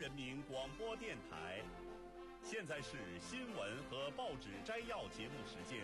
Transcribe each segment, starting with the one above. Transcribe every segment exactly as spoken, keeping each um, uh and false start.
人民广播电台。现在是新闻和报纸摘要节目时间。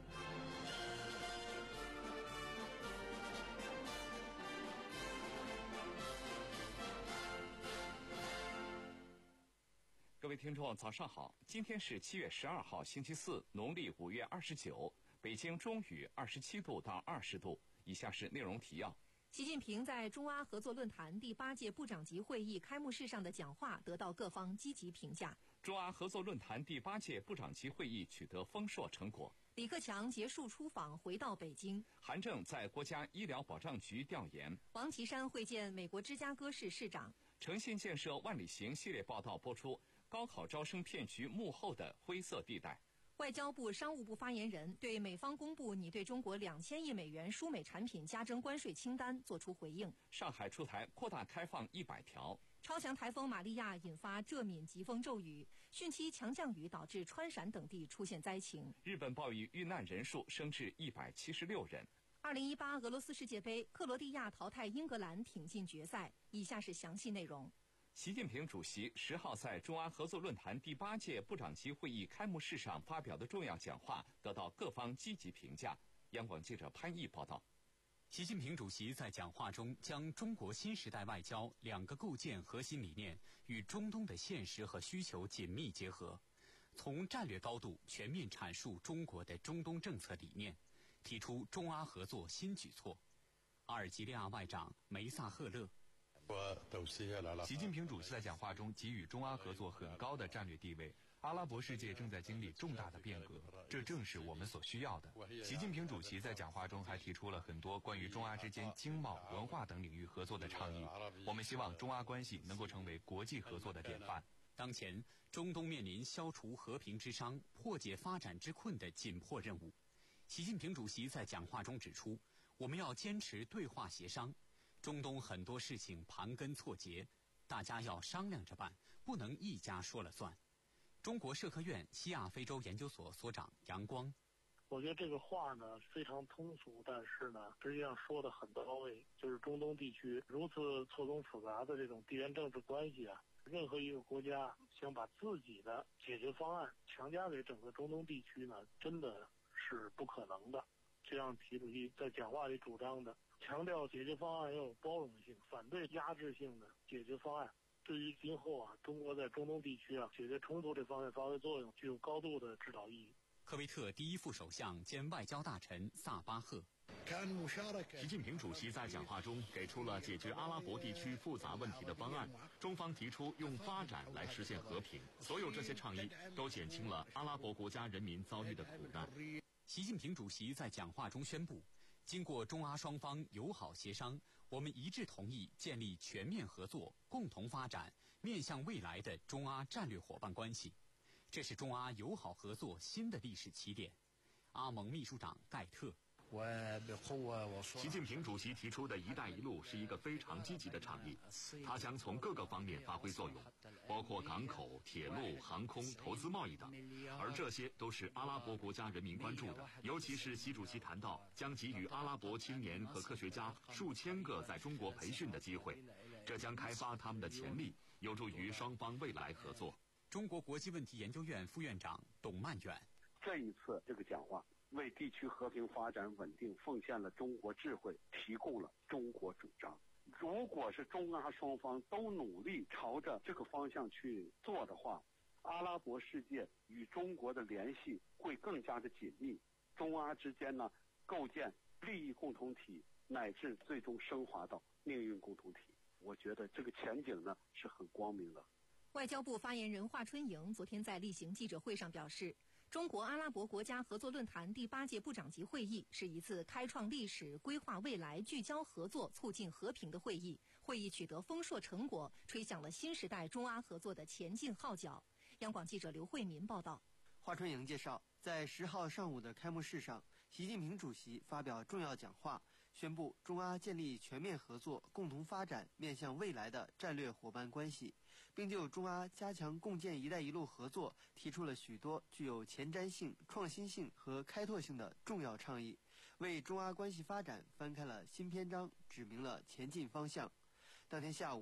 各位听众，早上好！今天是七月十二号，星期四，农历五月二十九，北京中雨，二十七度到二十度。以下是内容提要。 习近平在中阿合作论坛第八届部长级会议开幕式上的讲话得到各方积极评价。 中阿合作论坛第八届部长级会议取得丰硕成果。 李克强结束出访回到北京。 韩正在国家医疗保障局调研。 王岐山会见美国芝加哥市市长。 诚信建设万里行系列报道播出。高考招生骗局幕后的灰色地带。 外交部、商务部发言人对美方公布拟对中国两千亿美元输美产品加征关税清单作出回应。 上海出台扩大开放一百条。 超强台风玛利亚引发浙闽疾风骤雨，汛期强降雨导致川陕等地出现灾情。 日本暴雨遇难人数升至一百七十六人。 二零一八俄罗斯世界杯，克罗地亚淘汰英格兰挺进决赛。以下是详细内容。 习近平主席十号在中阿合作论坛第八届部长级会议开幕式上发表的重要讲话得到各方积极评价。央广记者潘毅报道。 习近平主席在讲话中将中国新时代外交两个构建核心理念与中东的现实和需求紧密结合，从战略高度全面阐述中国的中东政策理念，提出中阿合作新举措。阿尔及利亚外长梅萨赫勒。 习近平主席在讲话中给予中阿合作很高的战略地位。阿拉伯世界正在经历重大的变革，这正是我们所需要的。习近平主席在讲话中还提出了很多关于中阿之间经贸、文化等领域合作的倡议。我们希望中阿关系能够成为国际合作的典范。 当前，中东面临消除和平之伤、破解发展之困的紧迫任务。习近平主席在讲话中指出，我们要坚持对话协商。中东很多事情盘根错节，大家要商量着办，不能一家说了算。中国社科院西亚非洲研究所所长杨光， 我觉得这个话呢非常通俗，但是呢实际上说得很到位。就是中东地区如此错综复杂的这种地缘政治关系啊，任何一个国家想把自己的解决方案强加给整个中东地区呢，真的是不可能的。这样习主席在讲话里主张的，强调解决方案要有包容性，反对压制性的解决方案，对于今后啊中国在中东地区啊解决冲突这方面发挥作用，具有高度的指导意义。 科威特第一副首相兼外交大臣萨巴赫。 习近平主席在讲话中给出了解决阿拉伯地区复杂问题的方案，中方提出用发展来实现和平，所有这些倡议都减轻了阿拉伯国家人民遭遇的苦难。 习近平主席在讲话中宣布，经过中阿双方友好协商，我们一致同意建立全面合作、共同发展、面向未来的中阿战略伙伴关系。这是中阿友好合作新的历史起点。阿盟秘书长盖特。 习近平主席提出的一带一路是一个非常积极的倡议，它将从各个方面发挥作用，包括港口、铁路、航空、投资贸易等，而这些都是阿拉伯国家人民关注的。尤其是习主席谈到将给予阿拉伯青年和科学家数千个在中国培训的机会，这将开发他们的潜力，有助于双方未来合作。 中国国际问题研究院副院长董曼远。 这一次这个讲话为地区和平发展稳定奉献了中国智慧，提供了中国主张。如果是中阿双方都努力朝着这个方向去做的话，阿拉伯世界与中国的联系会更加的紧密，中阿之间呢构建利益共同体，乃至最终升华到命运共同体。我觉得这个前景呢是很光明的。 外交部发言人华春莹昨天在例行记者会上表示，中国阿拉伯国家合作论坛第八届部长级会议是一次开创历史、规划未来、聚焦合作、促进和平的会议。会议取得丰硕成果，吹响了新时代中阿合作的前进号角。央广记者刘慧民报道。 华春莹介绍，在十号上午的开幕式上，习近平主席发表重要讲话，宣布中阿建立全面合作、共同发展、面向未来的战略伙伴关系，并就中阿加强共建“一带一路”合作提出了许多具有前瞻性、创新性和开拓性的重要倡议，为中阿关系发展翻开了新篇章，指明了前进方向。当天下午，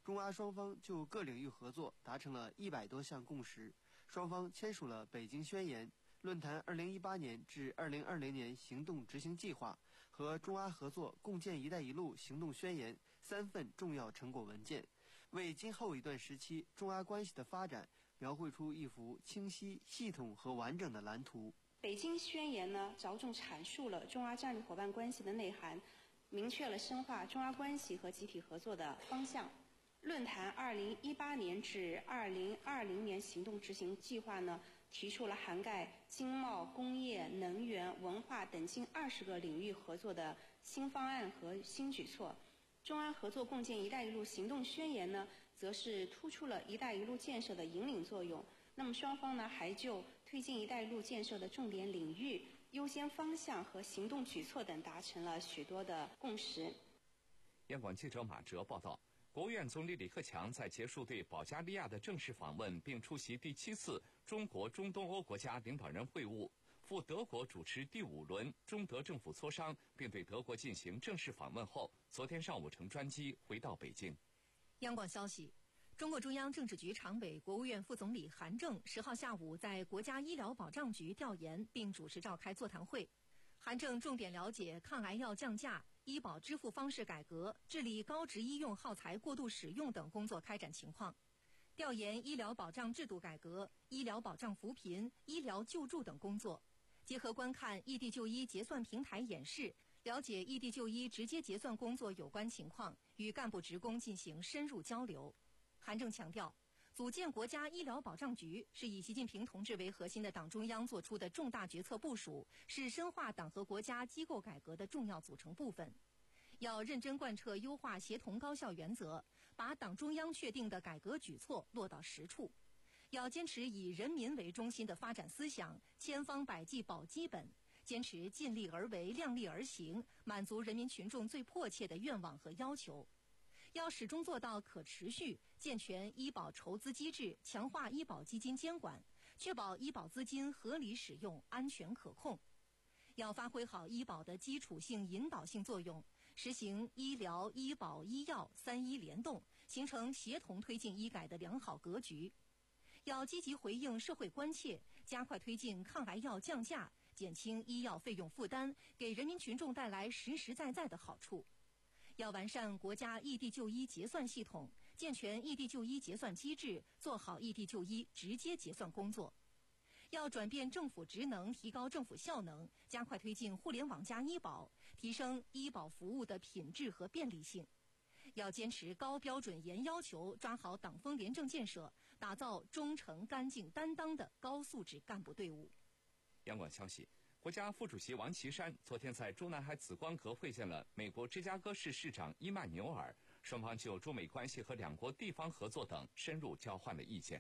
中阿双方就各领域合作达成了一百多项共识，双方签署了《北京宣言》、论坛二零一八年至二零二零年行动执行计划和中阿合作共建“一带一路”行动宣言三份重要成果文件，为今后一段时期中阿关系的发展描绘出一幅清晰、系统和完整的蓝图。 北京宣言呢，着重阐述了中阿战略伙伴关系的内涵，明确了深化中阿关系和集体合作的方向。论坛二零一八年至二零二零年行动执行计划呢，提出了涵盖经贸、工业、能源、文化等近二十个领域合作的新方案和新举措。中阿合作共建“一带一路”行动宣言呢，则是突出了“一带一路”建设的引领作用。那么双方呢，还就推进“一带一路”建设的重点领域、优先方向和行动举措等达成了许多的共识。 央广记者马哲报道。国务院总理李克强在结束对保加利亚的正式访问，并出席第七次中国中东欧国家领导人会晤，赴德国主持第五轮中德政府磋商，并对德国进行正式访问后，昨天上午乘专机回到北京。 央广消息，中共中央政治局常委、国务院副总理韩正十号下午在国家医疗保障局调研并主持召开座谈会。韩正重点了解抗癌药降价、医保支付方式改革、治理高值医用耗材过度使用等工作开展情况，调研医疗保障制度改革、医疗保障扶贫、医疗救助等工作，结合观看异地就医结算平台演示，了解异地就医直接结算工作有关情况，与干部职工进行深入交流。韩正强调，组建国家医疗保障局是以习近平同志为核心的党中央作出的重大决策部署，是深化党和国家机构改革的重要组成部分。要认真贯彻优化协同高效原则，把党中央确定的改革举措落到实处。要坚持以人民为中心的发展思想，千方百计保基本，坚持尽力而为、量力而行，满足人民群众最迫切的愿望和要求。要始终做到可持续、健全医保筹资机制，强化医保基金监管，确保医保资金合理使用、安全可控。要发挥好医保的基础性、引导性作用，实行医疗、医保、医药三医联动，形成协同推进医改的良好格局。要积极回应社会关切，加快推进抗癌药降价，减轻医药费用负担，给人民群众带来实实在在的好处。要完善国家异地就医结算系统，健全异地就医结算机制，做好异地就医直接结算工作。要转变政府职能，提高政府效能，加快推进互联网加医保，提升医保服务的品质和便利性。要坚持高标准严要求，抓好党风廉政建设，打造忠诚、干净、担当的高素质干部队伍。 央广消息，国家副主席王岐山昨天在中南海紫光阁会见了美国芝加哥市市长伊曼纽尔，双方就中美关系和两国地方合作等深入交换了意见。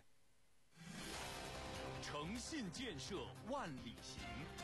诚信建设万里行。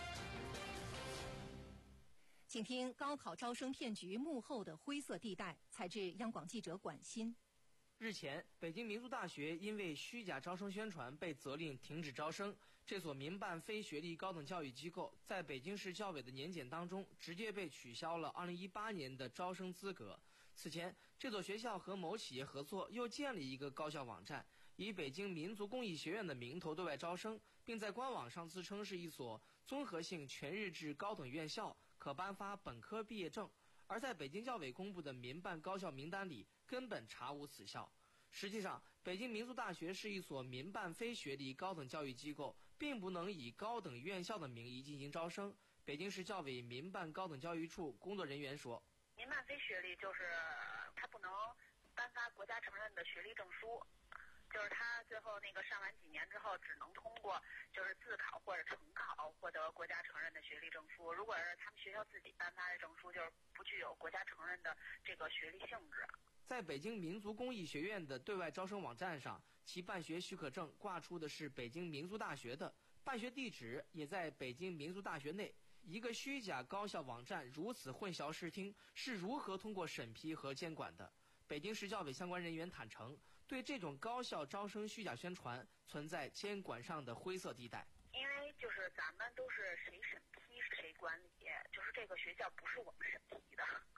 请听高考招生骗局幕后的灰色地带，采自央广记者管欣。 日前，北京民族大学因为虚假招生宣传被责令停止招生。这所民办非学历高等教育机构在北京市教委的年检当中，直接被取消了二零一八年的招生资格。此前，这所学校和某企业合作，又建立一个高校网站，以北京民族工艺学院的名头对外招生，并在官网上自称是一所综合性全日制高等院校，可颁发本科毕业证。而在北京教委公布的民办高校名单里，根本查无此校。实际上，北京民族大学是一所民办非学历高等教育机构，并不能以高等院校的名义进行招生。北京市教委民办高等教育处工作人员说， 民办非学历就是它不能颁发国家承认的学历证书，就是他最后那个上完几年之后，只能通过就是自考或者承考获得国家承认的学历证书。如果是他们学校自己颁发的证书，就是不具有国家承认的这个学历性质。 在北京民族工艺学院的对外招生网站上，其办学许可证挂出的是北京民族大学的，办学地址也在北京民族大学内。一个虚假高校网站如此混淆视听，是如何通过审批和监管的？北京市教委相关人员坦诚，对这种高校招生虚假宣传存在监管上的灰色地带。 因为就是咱们都是谁审批谁管理，就是这个学校不是我们审批的，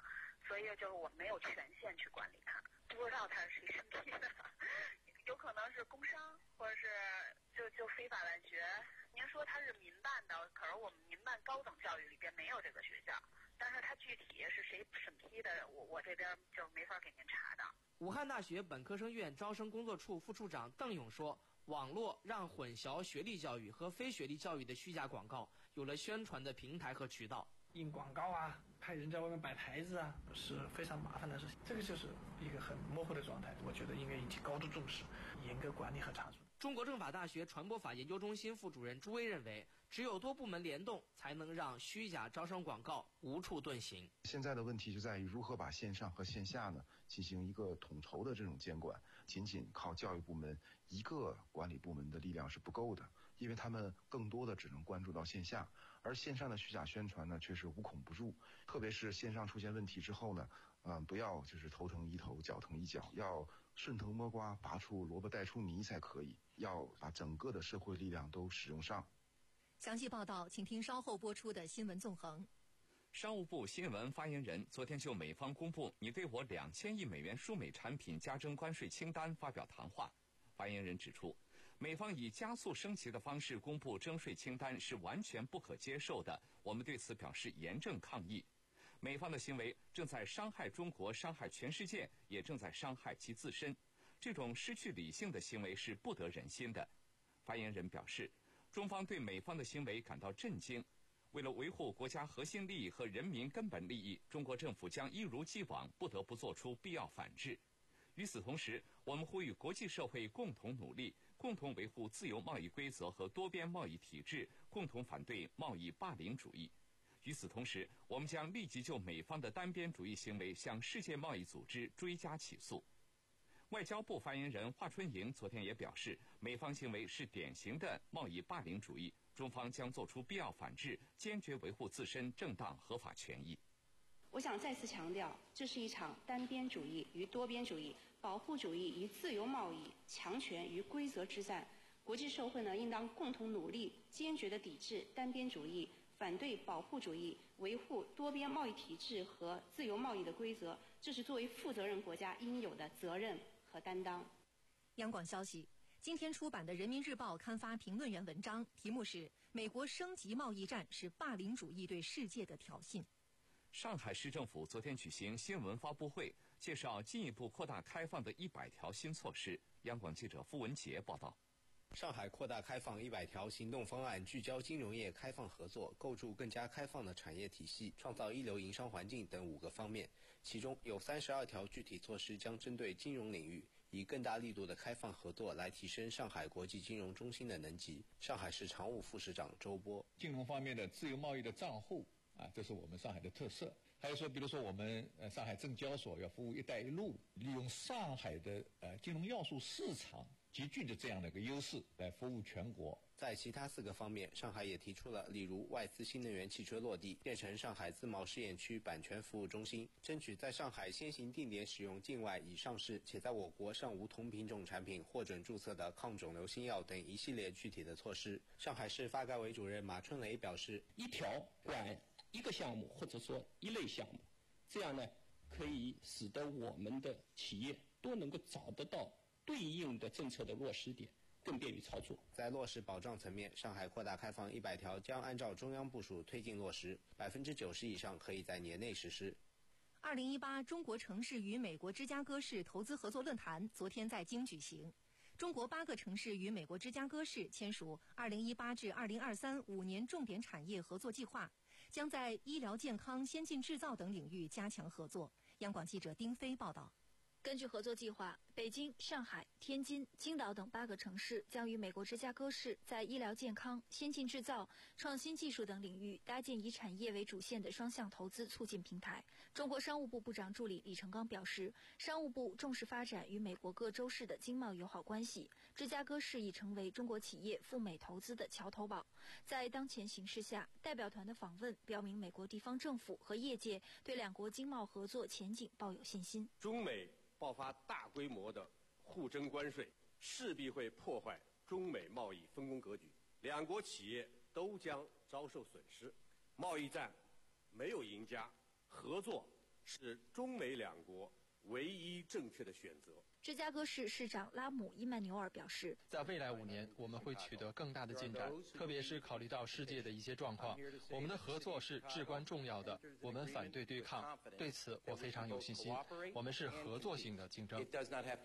所以就是我没有权限去管理它，不知道它是谁审批的，有可能是工商，或者是就就非法办学。您说它是民办的，可是我们民办高等教育里边没有这个学校，但是它具体是谁审批的，我我这边就没法给您查的。 武汉大学本科生院招生工作处副处长邓勇说，网络让混淆学历教育和非学历教育的虚假广告有了宣传的平台和渠道。 印广告啊，派人在外面摆台子啊，是非常麻烦的事情。这个就是一个很模糊的状态，我觉得应该引起高度重视，严格管理和查处。 中国政法大学传播法研究中心副主任朱威认为，只有多部门联动，才能让虚假招生广告无处遁形。 现在的问题就在于如何把线上和线下呢进行一个统筹的这种监管。仅仅靠教育部门一个管理部门的力量是不够的，因为他们更多的只能关注到线下，而线上的虚假宣传呢却是无孔不入。特别是线上出现问题之后呢，嗯，不要就是头疼一头脚疼一脚，要顺藤摸瓜，拔出萝卜带出泥才可以，要把整个的社会力量都使用上。 详细报道请听稍后播出的新闻纵横。 商务部新闻发言人昨天就美方公布拟对我两千亿美元输美产品加征关税清单发表谈话。发言人指出，美方以加速升级的方式公布征税清单是完全不可接受的，我们对此表示严正抗议。美方的行为正在伤害中国，伤害全世界，也正在伤害其自身。这种失去理性的行为是不得人心的。发言人表示，中方对美方的行为感到震惊。为了维护国家核心利益和人民根本利益，中国政府将一如既往不得不做出必要反制。与此同时，我们呼吁国际社会共同努力，共同维护自由贸易规则和多边贸易体制，共同反对贸易霸凌主义。与此同时，我们将立即就美方的单边主义行为向世界贸易组织追加起诉。外交部发言人华春莹昨天也表示，美方行为是典型的贸易霸凌主义，中方将做出必要反制，坚决维护自身正当合法权益。 我想再次强调，这是一场单边主义与多边主义、保护主义与自由贸易、强权与规则之战。国际社会呢，应当共同努力，坚决地抵制单边主义，反对保护主义，维护多边贸易体制和自由贸易的规则。这是作为负责任国家应有的责任和担当。 央广消息，今天出版的《人民日报》刊发评论员文章，题目是“美国升级贸易战是霸凌主义对世界的挑衅”。 上海市政府昨天举行新闻发布会，介绍进一步扩大开放的一百条新措施。央广记者付文杰报道。 上海扩大开放一百条行动方案，聚焦金融业开放合作，构筑更加开放的产业体系，创造一流营商环境等五个方面。其中有三十二条具体措施将针对金融领域，以更大力度的开放合作来提升上海国际金融中心的能级。上海市常务副市长周波： 金融方面的自由贸易的账户啊，这是我们上海的特色。还有说，比如说我们呃上海证交所要服务“一带一路”，利用上海的呃金融要素市场集聚的这样的一个优势来服务全国。 在其他四个方面，上海也提出了，例如外资新能源汽车落地，变成上海自贸试验区版权服务中心，争取在上海先行定点使用境外已上市且在我国尚无同品种产品获准注册的抗肿瘤新药等一系列具体的措施。上海市发改委主任马春雷表示， 一条管一个项目或者说一类项目，这样呢可以使得我们的企业都能够找得到对应的政策的落实点，更便于操作。 在落实保障层面，上海扩大开放一百条将按照中央部署推进落实，百分之九十以上可以在年内实施。 二零一八中国城市与美国芝加哥市投资合作论坛昨天在京举行。中国八个城市与美国芝加哥市签署二零一八至二零二三五年重点产业合作计划，将在医疗健康、先进制造等领域加强合作。央广记者丁飞报道。 根据合作计划，北京、上海、天津、青岛等八个城市将与美国芝加哥市在医疗健康、先进制造、创新技术等领域搭建以产业为主线的双向投资促进平台。中国商务部部长助理李成刚表示，商务部重视发展与美国各州市的经贸友好关系，芝加哥市已成为中国企业赴美投资的桥头堡。在当前形势下，代表团的访问表明美国地方政府和业界对两国经贸合作前景抱有信心。 中美爆发大规模的互征关税，势必会破坏中美贸易分工格局，两国企业都将遭受损失。贸易战没有赢家，合作是中美两国唯一正确的选择。 芝加哥市市长拉姆伊曼纽尔表示， 在未来五年，我们会取得更大的进展，特别是考虑到世界的一些状况，我们的合作是至关重要的。我们反对对抗，对此我非常有信心。我们是合作性的竞争。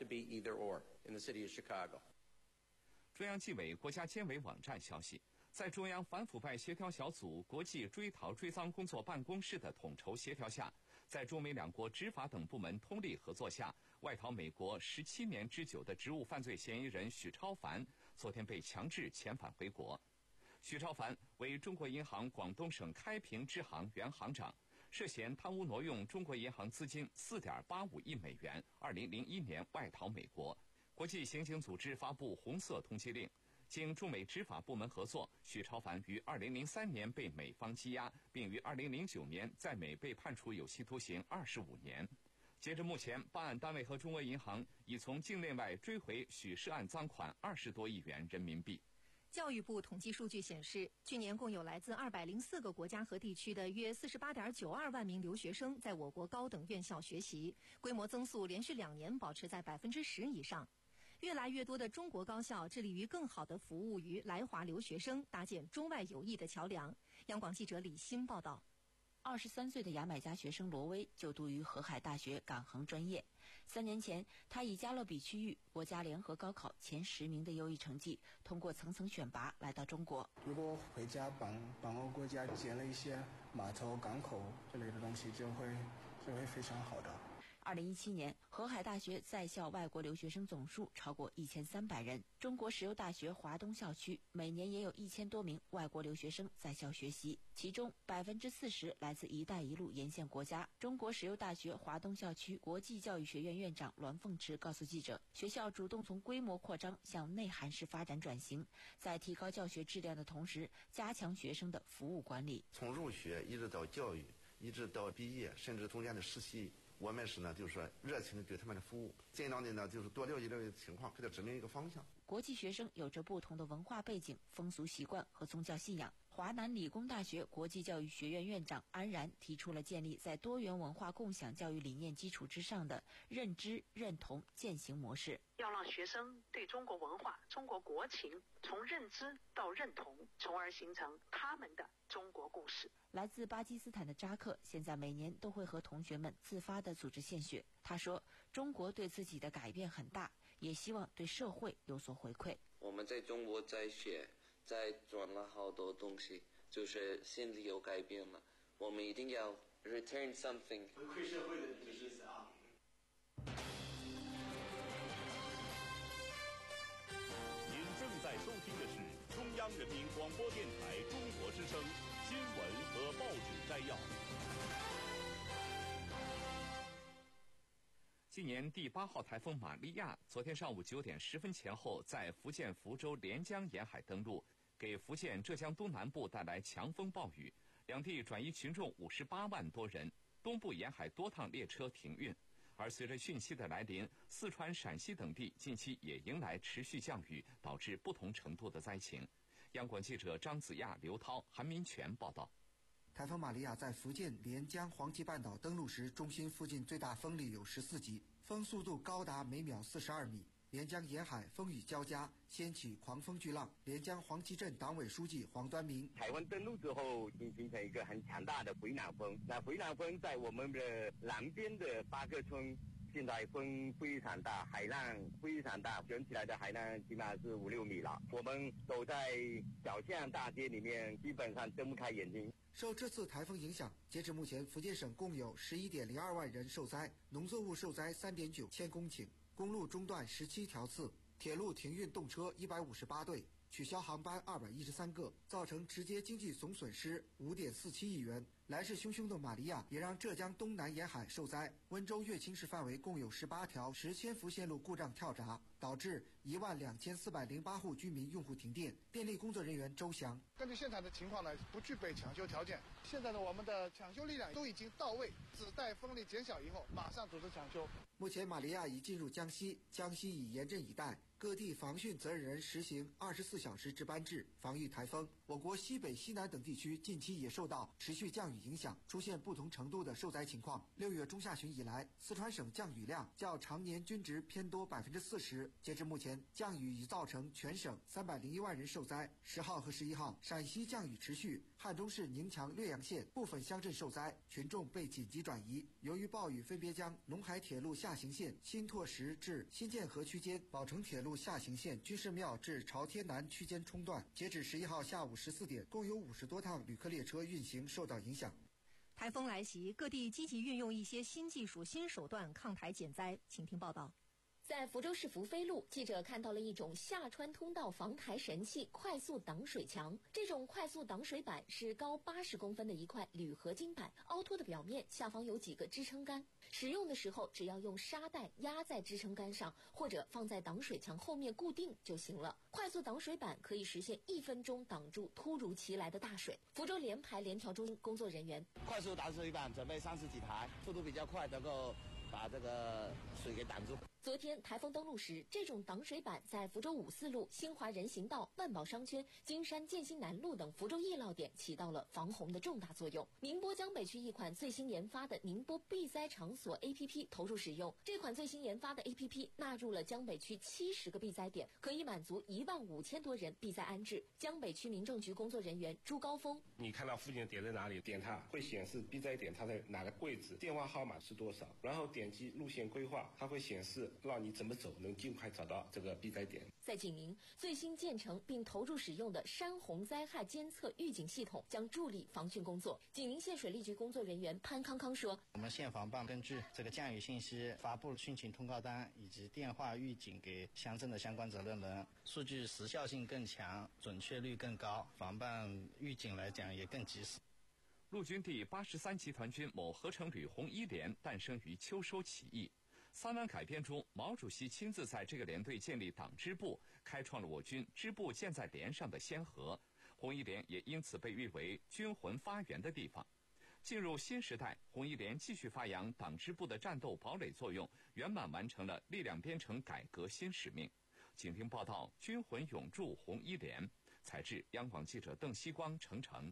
中央纪委国家监委网站消息，在中央反腐败协调小组国际追逃追赃工作办公室的统筹协调下，在中美两国执法等部门通力合作下，外逃美国十七年之久的职务犯罪嫌疑人许超凡昨天被强制遣返回国。许超凡为中国银行广东省开平支行原行长，涉嫌贪污挪用中国银行资金 四点八五亿美元，二零零一年外逃美国。国际刑警组织发布红色通缉令，经中美执法部门合作，许超凡于二零零三年被美方羁押，并于二零零九年在美被判处有期徒刑二十五年。截至目前，办案单位和中国银行已从境内外追回许涉案赃款二十多亿元人民币。 教育部统计数据显示，去年共有来自二百零四个国家和地区的约四十八点九二万名留学生在我国高等院校学习，规模增速连续两年保持在百分之十以上。越来越多的中国高校致力于更好地服务于来华留学生，搭建中外友谊的桥梁。央广记者李欣报道。 二十三岁的牙买加学生罗威就读于河海大学港航专业。三年前，他以加勒比区域国家联合高考前十名的优异成绩，通过层层选拔来到中国。 如果回家帮帮我国家建了一些码头、港口之类的东西，就会就会非常好的。 二零一七年，河海大学在校外国留学生总数超过一千三百人。中国石油大学华东校区每年也有一千多名外国留学生在校学习，其中百分之四十来自“一带一路”沿线国家。中国石油大学华东校区国际教育学院院长栾凤池告诉记者，学校主动从规模扩张向内涵式发展转型，在提高教学质量的同时，加强学生的服务管理。 从入学一直到教育，一直到毕业，甚至中间的实习。我们是呢，就是说热情的对他们的服务，尽量的呢，就是多了解了解情况，给他指明一个方向。 国际学生有着不同的文化背景、风俗习惯和宗教信仰。华南理工大学国际教育学院院长安然提出了建立在多元文化共享教育理念基础之上的认知、认同、践行模式。 要让学生对中国文化、中国国情从认知到认同，从而形成他们的中国故事。 来自巴基斯坦的扎克现在每年都会和同学们自发地组织献血。他说，中国对自己的改变很大，也希望对社会有所回馈。 我们在中国在学，在赚了好多东西，就是心里有改变了，我们一定要 return something。 回馈社会的这个意思啊。 您正在收听的是中央人民广播电台中国之声新闻和报纸摘要。 今年第八号台风玛利亚昨天上午九点十分前后在福建福州连江沿海登陆，给福建、浙江东南部带来强风暴雨，两地转移群众五十八万多人，东部沿海多趟列车停运。而随着汛期的来临，四川、陕西等地近期也迎来持续降雨，导致不同程度的灾情。央广记者张子亚、刘涛、韩民全报道。 台风玛利亚在福建连江黄岐半岛登陆时，中心附近最大风力有十四级，风速度高达每秒四十二米。连江沿海风雨交加，掀起狂风巨浪。连江黄岐镇党委书记黄端明： 台湾登陆之后，已经形成一个很强大的回南风。那回南风在我们的南边的八个村，现在风非常大，海浪非常大，卷起来的海浪起码是五六米了。我们走在小巷大街里面，基本上睁不开眼睛。 受这次台风影响，截至目前，福建省共有十一点零二万人受灾，农作物受灾三点九千公顷。公路中断十七条次，铁路停运动车一百五十八对，取消航班二百一十三个，造成直接经济总损失五点四七亿元。来势汹汹的玛利亚也让浙江东南沿海受灾，温州乐清市范围共有十八条十千伏线路故障跳闸，导致一万两千四百零八户居民用户停电。电力工作人员周翔： 根据现场的情况呢，不具备抢修条件。现在呢，我们的抢修力量都已经到位，只待风力减小以后，马上组织抢修。 目前玛利亚已进入江西，江西已严阵以待， 各地防汛责任人实行二十四小时值班制，防御台风。我国西北、西南等地区近期也受到持续降雨影响，出现不同程度的受灾情况。六月中下旬以来，四川省降雨量较常年均值偏多百分之四十。截至目前，降雨已造成全省三百零一万人受灾。十号和十一号，陕西降雨持续，汉中市宁强、略阳县部分乡镇受灾，群众被紧急转移。由于暴雨分别将陇海铁路下行线新拓石至新建河区间、宝成铁路下行线军事庙至朝天南区间冲断。截止十一号下午十四点，共有五十多趟旅客列车运行受到影响。 台风来袭，各地积极运用一些新技术、新手段抗台减灾。请听报道。 在福州市福飞路，记者看到了一种下穿通道防台神器——快速挡水墙。这种快速挡水板是高八十公分的一块铝合金板，凹凸的表面下方有几个支撑杆。使用的时候，只要用沙袋压在支撑杆上，或者放在挡水墙后面固定就行了。快速挡水板可以实现一分钟挡住突如其来的大水。福州联排联调中工作人员： 快速挡水板准备三十几台，速度比较快，能够把这个水给挡住。 昨天台风登陆时，这种挡水板在福州五四路、新华人行道、万宝商圈、金山建新南路等福州易涝点起到了防洪的重大作用。宁波江北区一款最新研发的宁波避灾场所 A P P 投入使用。这款最新研发的 A P P 纳入了江北区七十个避灾点，可以满足一万五千多人避灾安置。江北区民政局工作人员朱高峰： 你看到附近的点在哪里，点它会显示避灾点它在哪个位置，电话号码是多少，然后点击路线规划，它会显示让你怎么走能尽快找到这个避灾点。 在济宁，最新建成并投入使用的山洪灾害监测预警系统将助力防汛工作。济宁县水利局工作人员潘康康说： 我们县防办根据这个降雨信息发布汛情通告单以及电话预警给乡镇的相关责任人，数据时效性更强，准确率更高，防办预警来讲也更及时。 陆军第八十三集团军某合成旅红一连诞生于秋收起义。三湾改编中，毛主席亲自在这个连队建立党支部，开创了我军支部建在连上的先河。红一连也因此被誉为军魂发源的地方。进入新时代，红一连继续发扬党支部的战斗堡垒作用，圆满完成了力量编程改革新使命。请听报道：军魂永驻红一连。采制央广记者邓希光、程程。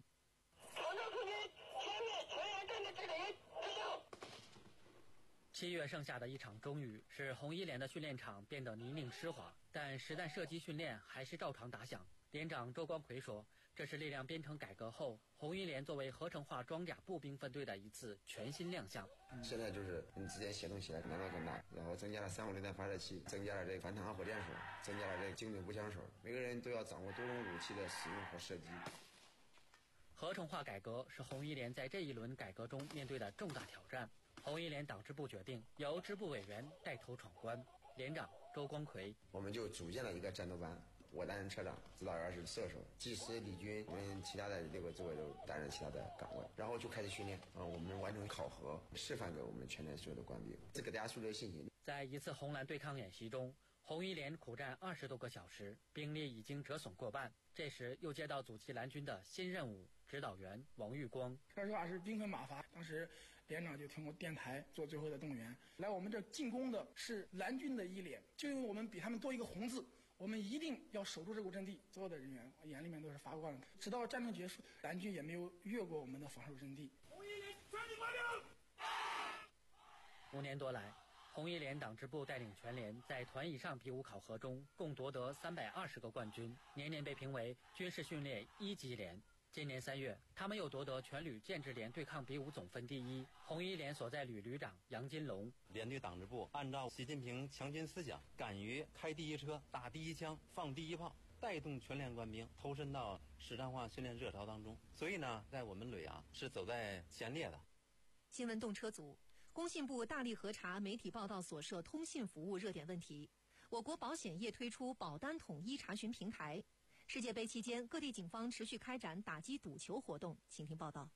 七月盛夏的一场中雨，使红一连的训练场变得泥泞湿滑，但实弹射击训练还是照常打响。连长周光奎说，这是力量编程改革后红一连作为合成化装甲步兵分队的一次全新亮相。 现在就是你之间协同起来难度更大，然后增加了三五零弹发射器，增加了这个反坦克火箭手，增加了这个精准步枪手，每个人都要掌握多种武器的使用和射击。 合成化改革是红一连在这一轮改革中面对的重大挑战。红一连党支部决定由支部委员带头闯关。连长周光奎： 我们就组建了一个战斗班，我担任车长，指导员是射手，技师李军，我们其他的六个支委都担任其他的岗位，然后就开始训练啊、嗯，我们完成考核，示范给我们全连所有的官兵，这给大家树立信心。 在一次红蓝对抗演习中，红一连苦战二十多个小时，兵力已经折损过半。这时又接到阻击蓝军的新任务，指导员王玉光： 说实话是兵分马乏，当时连长就通过电台做最后的动员，来我们这进攻的是蓝军的一连，就因为我们比他们多一个红字，我们一定要守住这个阵地。所有的人员眼里面都是发光的，直到战争结束，蓝军也没有越过我们的防守阵地。 红一连全体发令！五年多来，红一连党支部带领全连在团以上比武考核中共夺得三百二十个冠军，年年被评为军事训练一级连。今年三月，他们又夺得全旅建制连对抗比武总分第一。红一连所在旅旅长杨金龙： 连队党支部按照习近平强军思想，敢于开第一车、打第一枪、放第一炮，带动全连官兵投身到实战化训练热潮当中。所以呢，在我们旅啊是走在前列的。 新闻动车组，工信部大力核查媒体报道所涉通信服务热点问题。我国保险业推出保单统一查询平台。世界杯期间，各地警方持续开展打击赌球活动。请听报道。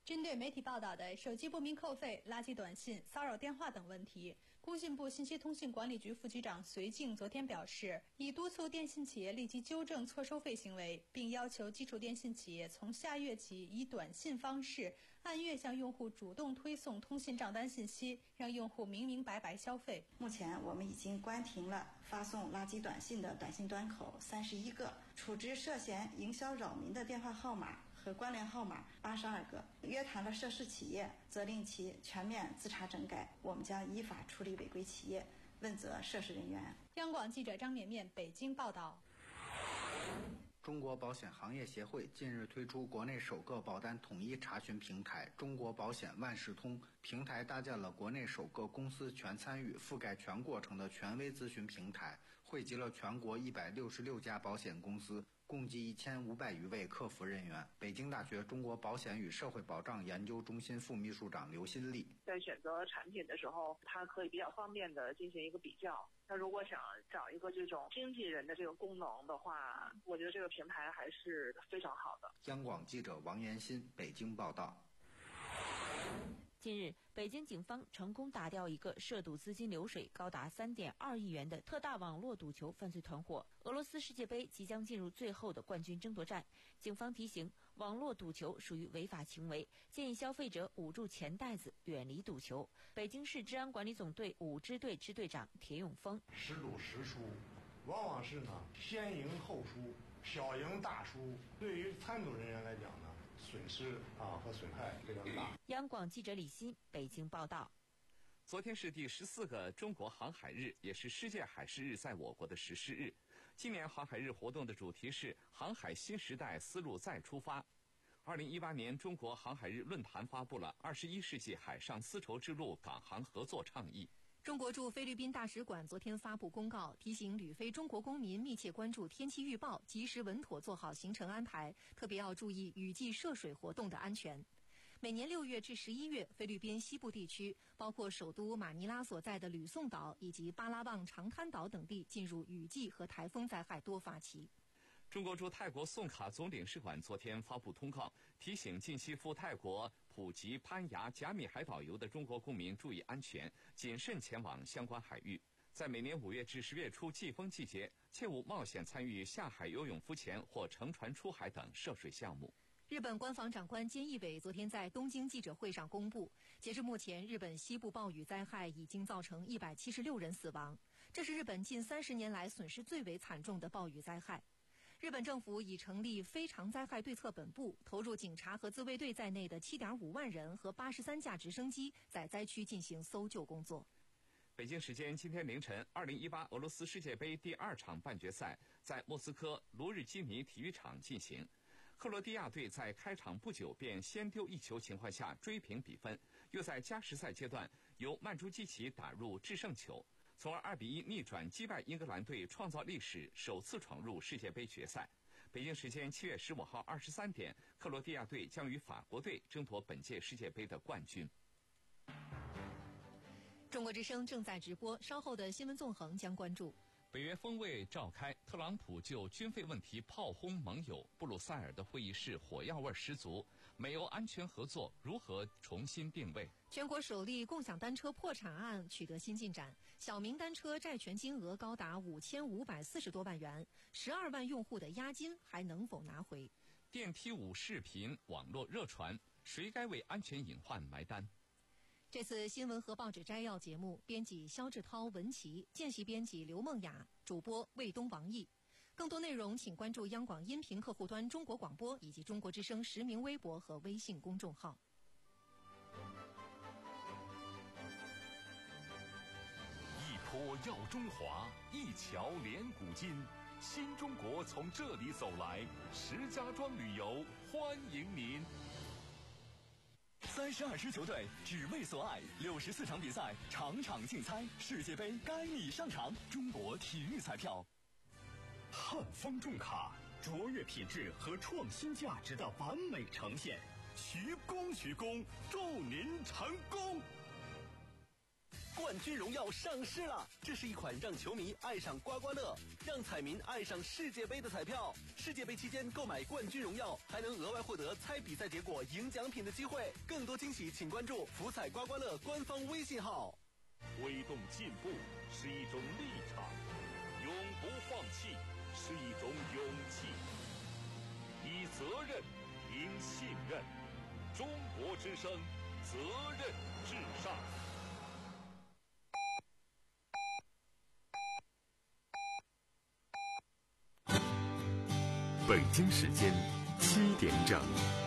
针对媒体报道的手机不明扣费、垃圾短信、骚扰电话等问题，工信部信息通信管理局副局长隋静昨天表示，已督促电信企业立即纠正错收费行为，并要求基础电信企业从下月起以短信方式按月向用户主动推送通信账单信息，让用户明明白白消费。 目前我们已经关停了发送垃圾短信的短信端口三十一个，处置涉嫌营销扰民的电话号码和关联号码八十二个，约谈了涉事企业，责令其全面自查整改。我们将依法处理违规企业，问责涉事人员。 央广记者张绵绵北京报道。 中国保险行业协会近日推出国内首个保单统一查询平台中国保险万事通，平台搭建了国内首个公司全参与、覆盖全过程的权威咨询平台，汇集了全国一百六十六家保险公司，共计一千五百余位客服人员。北京大学中国保险与社会保障研究中心副秘书长刘新丽在选择产品的时候，它可以比较方便的进行一个比较。那如果想找一个这种经纪人的这个功能的话，我觉得这个平台还是非常好的。 央广记者王延新北京报道。 近日，北京警方成功打掉一个涉赌资金流水高达三点二亿元的特大网络赌球犯罪团伙。俄罗斯世界杯即将进入最后的冠军争夺战，警方提醒，网络赌球属于违法行为，建议消费者捂住钱袋子，远离赌球。北京市治安管理总队五支队支队长铁永峰： 时赌时输，往往是呢先赢后输，小赢大输。对于参赌人员来讲呢，损失啊和损害非常大。 央广记者李欣北京报道。 昨天是第十四个中国航海日，也是世界海事日在我国的实施日。今年航海日活动的主题是航海新时代丝路再出发。二零一八年中国航海日论坛发布了二十一世纪海上丝绸之路港航合作倡议。 中国驻菲律宾大使馆昨天发布公告，提醒旅菲中国公民密切关注天气预报，及时稳妥做好行程安排，特别要注意雨季涉水活动的安全。每年六月至十一月，菲律宾西部地区，包括首都马尼拉所在的吕宋岛以及巴拉望长滩岛等地进入雨季和台风灾害多发期。 中国驻泰国宋卡总领事馆昨天发布通告，提醒近期赴泰国普吉、攀牙、甲米海岛游的中国公民注意安全，谨慎前往相关海域。在每年五月至十月初季风季节，切勿冒险参与下海游泳、浮潜或乘船出海等涉水项目。 日本官房长官菅义伟昨天在东京记者会上公布，截至目前，日本西部暴雨灾害已经造成一百七十六人死亡，这是日本近三十年来损失最为惨重的暴雨灾害。日本政府已成立非常灾害对策本部，投入警察和自卫队在内的 七点五万人和八十三架直升机在灾区进行搜救工作。 北京时间今天凌晨，二零一八俄罗斯世界杯第二场半决赛在莫斯科卢日基尼体育场进行。克罗地亚队在开场不久便先丢一球情况下追平比分，又在加时赛阶段由曼朱基奇打入制胜球，从而二比一逆转击败英格兰队，创造历史首次闯入世界杯决赛。北京时间七月十五号二十三点，克罗地亚队将与法国队争夺本届世界杯的冠军。 中国之声正在直播，稍后的新闻纵横将关注。 北约峰会召开，特朗普就军费问题炮轰盟友，布鲁塞尔的会议室火药味十足。美欧安全合作如何重新定位？ 全国首例共享单车破产案取得新进展，小明单车债权金额高达五千五百四十多万元，十二万用户的押金还能否拿回？ 电梯舞视频网络热传，谁该为安全隐患埋单？ 这次新闻和报纸摘要节目，编辑肖志涛、文琪，见习编辑刘梦雅，主播魏东、王毅。更多内容请关注央广音频客户端中国广播以及中国之声实名微博和微信公众号。 一坡耀中华，一桥连古今，新中国从这里走来，石家庄旅游欢迎您。 三十二支球队只为所爱，六十四场比赛，场场竞猜，世界杯该你上场。中国体育彩票。 汉方重卡，卓越品质和创新价值的完美呈现。 徐工徐工，祝您成功！ 冠冠军荣耀上市了！这是一款让球迷爱上刮刮乐、让彩民爱上世界杯的彩票。世界杯期间购买冠军荣耀，还能额外获得猜比赛结果、赢奖品的机会。更多惊喜，请关注福彩刮刮乐官方微信号。 推动进步是一种立场，永不放弃是一种勇气。以责任赢信任，中国之声，责任至上。 北京时间七点整。